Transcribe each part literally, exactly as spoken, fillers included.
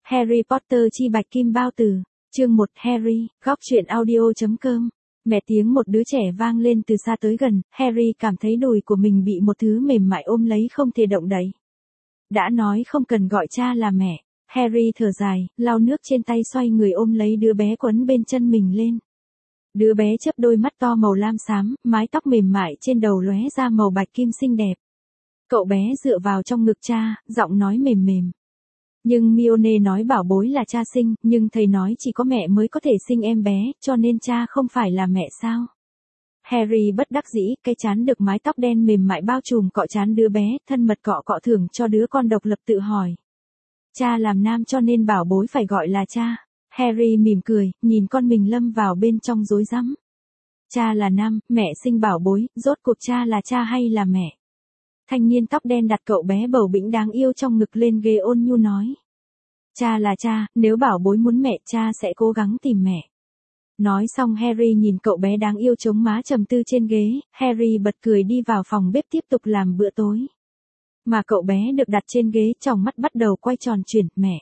Harry Potter chi bạch kim bao tử, chương một Harry, góc truyện audio.com. Mẹ tiếng một đứa trẻ vang lên từ xa tới gần, Harry cảm thấy đùi của mình bị một thứ mềm mại ôm lấy không thể động đậy. Đã nói không cần gọi cha là mẹ, Harry thở dài, lau nước trên tay xoay người ôm lấy đứa bé quấn bên chân mình lên. Đứa bé chớp đôi mắt to màu lam xám, mái tóc mềm mại trên đầu lóe ra màu bạch kim xinh đẹp. Cậu bé dựa vào trong ngực cha, giọng nói mềm mềm. Nhưng Mione nói bảo bối là cha sinh, nhưng thầy nói chỉ có mẹ mới có thể sinh em bé, cho nên cha không phải là mẹ sao? Harry bất đắc dĩ, cái trán được mái tóc đen mềm mại bao trùm cọ trán đứa bé, thân mật cọ cọ thưởng cho đứa con độc lập tự hỏi. Cha làm nam cho nên bảo bối phải gọi là cha. Harry mỉm cười, nhìn con mình lâm vào bên trong rối rắm. Cha là nam, mẹ sinh bảo bối, rốt cuộc cha là cha hay là mẹ? Thanh niên tóc đen đặt cậu bé bầu bĩnh đáng yêu trong ngực lên ghế ôn nhu nói. Cha là cha, nếu bảo bối muốn mẹ cha sẽ cố gắng tìm mẹ. Nói xong Harry nhìn cậu bé đáng yêu chống má trầm tư trên ghế, Harry bật cười đi vào phòng bếp tiếp tục làm bữa tối. Mà cậu bé được đặt trên ghế tròng mắt bắt đầu quay tròn chuyển, mẹ.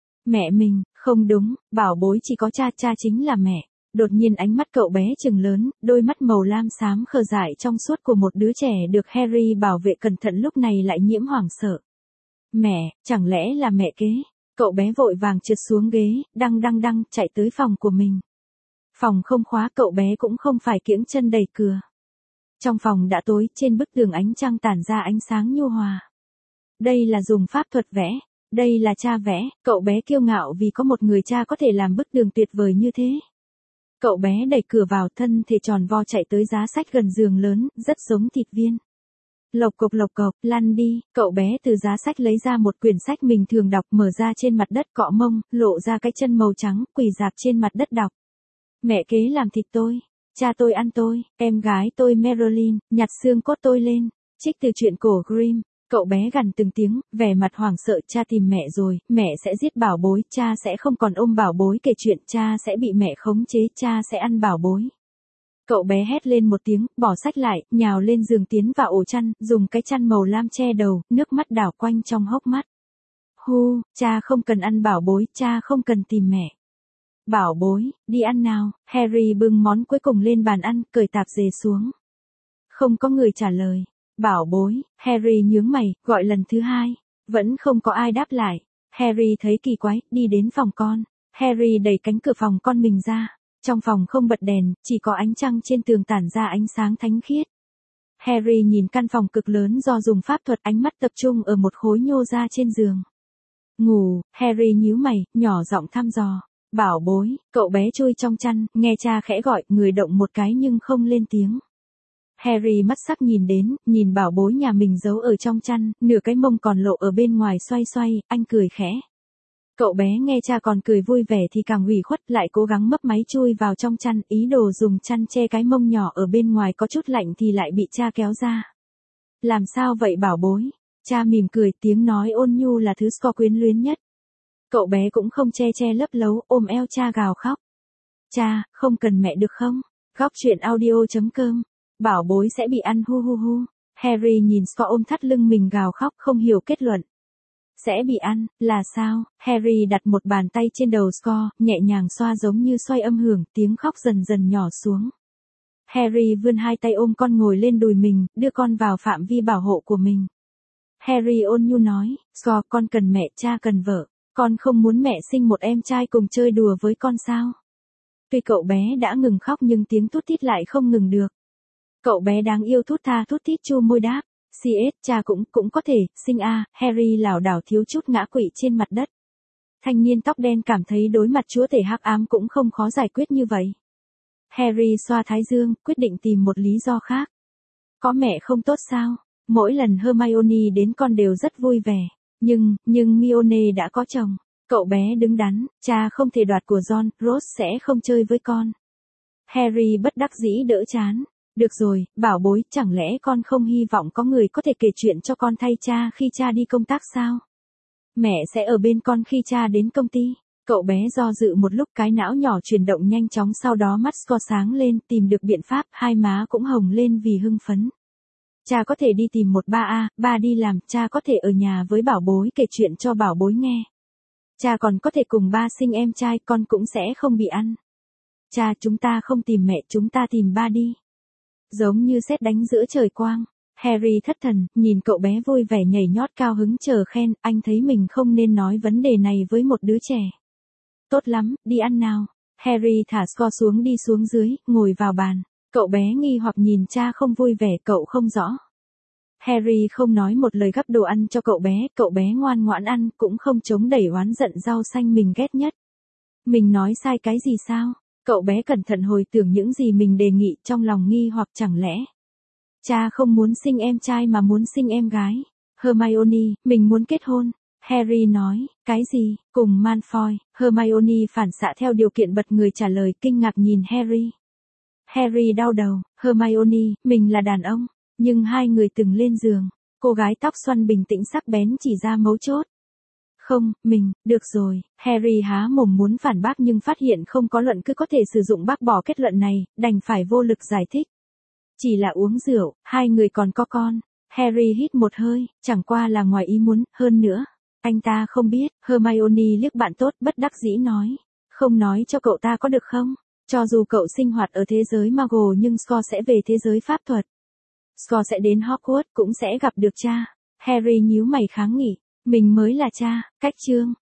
Mẹ mình, không đúng, bảo bối chỉ có cha, cha chính là mẹ. Đột nhiên ánh mắt cậu bé trừng lớn, đôi mắt màu lam xám khờ dại trong suốt của một đứa trẻ được Harry bảo vệ cẩn thận lúc này lại nhiễm hoảng sợ. Mẹ, chẳng lẽ là mẹ kế? Cậu bé vội vàng trượt xuống ghế, đăng đăng đăng, chạy tới phòng của mình. Phòng không khóa, cậu bé cũng không phải kiễng chân đẩy cửa. Trong phòng đã tối, trên bức tường ánh trăng tản ra ánh sáng nhu hòa. Đây là dùng pháp thuật vẽ. Đây là cha vẽ, cậu bé kiêu ngạo vì có một người cha có thể làm bức tường tuyệt vời như thế. Cậu bé đẩy cửa vào, thân thể tròn vo chạy tới giá sách gần giường lớn, rất giống thịt viên. Lộc cộc lộc cộc, lăn đi, cậu bé từ giá sách lấy ra một quyển sách mình thường đọc, mở ra trên mặt đất cọ mông, lộ ra cái chân màu trắng, quỳ rạp trên mặt đất đọc. Mẹ kế làm thịt tôi, cha tôi ăn tôi, em gái tôi Marilyn, nhặt xương cốt tôi lên, trích từ truyện cổ Grimm. Cậu bé gằn từng tiếng, vẻ mặt hoảng sợ, cha tìm mẹ rồi, mẹ sẽ giết bảo bối, cha sẽ không còn ôm bảo bối kể chuyện, cha sẽ bị mẹ khống chế, cha sẽ ăn bảo bối. Cậu bé hét lên một tiếng, bỏ sách lại, nhào lên giường tiến vào ổ chăn, dùng cái chăn màu lam che đầu, nước mắt đảo quanh trong hốc mắt. Hu, cha không cần ăn bảo bối, cha không cần tìm mẹ. Bảo bối, đi ăn nào, Harry bưng món cuối cùng lên bàn ăn, cởi tạp dề xuống. Không có người trả lời. Bảo bối, Harry nhướng mày, gọi lần thứ hai. Vẫn không có ai đáp lại. Harry thấy kỳ quái, đi đến phòng con. Harry đẩy cánh cửa phòng con mình ra. Trong phòng không bật đèn, chỉ có ánh trăng trên tường tản ra ánh sáng thánh khiết. Harry nhìn căn phòng cực lớn do dùng pháp thuật, ánh mắt tập trung ở một khối nhô ra trên giường. Ngủ, Harry nhíu mày, nhỏ giọng thăm dò. Bảo bối, cậu bé chui trong chăn, nghe cha khẽ gọi, người động một cái nhưng không lên tiếng. Harry mắt sắc nhìn đến, nhìn bảo bối nhà mình giấu ở trong chăn, nửa cái mông còn lộ ở bên ngoài xoay xoay, anh cười khẽ. Cậu bé nghe cha còn cười vui vẻ thì càng ủy khuất, lại cố gắng mấp máy chui vào trong chăn, ý đồ dùng chăn che cái mông nhỏ ở bên ngoài có chút lạnh thì lại bị cha kéo ra. Làm sao vậy bảo bối? Cha mỉm cười, tiếng nói ôn nhu là thứ Scott quyến luyến nhất. Cậu bé cũng không che che lấp lấu, ôm eo cha gào khóc. Cha, không cần mẹ được không? Góc truyện audio.com. Bảo bối sẽ bị ăn hu hu hu. Harry nhìn Scott ôm thắt lưng mình gào khóc, không hiểu kết luận. Sẽ bị ăn, là sao? Harry đặt một bàn tay trên đầu Scott, nhẹ nhàng xoa giống như xoay âm hưởng, tiếng khóc dần dần nhỏ xuống. Harry vươn hai tay ôm con ngồi lên đùi mình, đưa con vào phạm vi bảo hộ của mình. Harry ôn nhu nói, Scott, con cần mẹ, cha cần vợ. Con không muốn mẹ sinh một em trai cùng chơi đùa với con sao? Tuy cậu bé đã ngừng khóc nhưng tiếng thút thít lại không ngừng được. Cậu bé đáng yêu thút tha thút thít chu môi đáp. xê ét, cha cũng, cũng có thể, sinh a, Harry lảo đảo thiếu chút ngã quỵ trên mặt đất. Thanh niên tóc đen cảm thấy đối mặt chúa tể hắc ám cũng không khó giải quyết như vậy. Harry xoa thái dương, quyết định tìm một lý do khác. Có mẹ không tốt sao? Mỗi lần Hermione đến con đều rất vui vẻ. Nhưng, nhưng Mione đã có chồng. Cậu bé đứng đắn, cha không thể đoạt của John, Rose sẽ không chơi với con. Harry bất đắc dĩ đỡ chán. Được rồi, bảo bối, chẳng lẽ con không hy vọng có người có thể kể chuyện cho con thay cha khi cha đi công tác sao? Mẹ sẽ ở bên con khi cha đến công ty. Cậu bé do dự một lúc, cái não nhỏ chuyển động nhanh chóng, sau đó mắt Scott sáng lên, tìm được biện pháp, hai má cũng hồng lên vì hưng phấn. Cha có thể đi tìm một ba a, ba đi làm, cha có thể ở nhà với bảo bối kể chuyện cho bảo bối nghe. Cha còn có thể cùng ba sinh em trai, con cũng sẽ không bị ăn. Cha, chúng ta không tìm mẹ, chúng ta tìm ba đi. Giống như sét đánh giữa trời quang. Harry thất thần, nhìn cậu bé vui vẻ nhảy nhót cao hứng chờ khen, anh thấy mình không nên nói vấn đề này với một đứa trẻ. Tốt lắm, đi ăn nào. Harry thả Score xuống đi xuống dưới, ngồi vào bàn. Cậu bé nghi hoặc nhìn cha không vui vẻ, cậu không rõ. Harry không nói một lời gắp đồ ăn cho cậu bé, cậu bé ngoan ngoãn ăn, cũng không chống đẩy oán giận rau xanh mình ghét nhất. Mình nói sai cái gì sao? Cậu bé cẩn thận hồi tưởng những gì mình đề nghị, trong lòng nghi hoặc chẳng lẽ cha không muốn sinh em trai mà muốn sinh em gái. Hermione, mình muốn kết hôn. Harry nói, cái gì, cùng Malfoy. Hermione phản xạ theo điều kiện bật người trả lời, kinh ngạc nhìn Harry. Harry đau đầu, Hermione, mình là đàn ông, nhưng hai người từng lên giường. Cô gái tóc xoăn bình tĩnh sắc bén chỉ ra mấu chốt. Không, mình, được rồi. Harry há mồm muốn phản bác nhưng phát hiện không có luận cứ có thể sử dụng bác bỏ kết luận này, đành phải vô lực giải thích. Chỉ là uống rượu, hai người còn có con. Harry hít một hơi, chẳng qua là ngoài ý muốn, hơn nữa. Anh ta không biết, Hermione liếc bạn tốt bất đắc dĩ nói. Không nói cho cậu ta có được không? Cho dù cậu sinh hoạt ở thế giới Muggle nhưng Score sẽ về thế giới pháp thuật. Score sẽ đến Hogwarts cũng sẽ gặp được cha. Harry nhíu mày kháng nghị. Mình mới là cha, cách chương.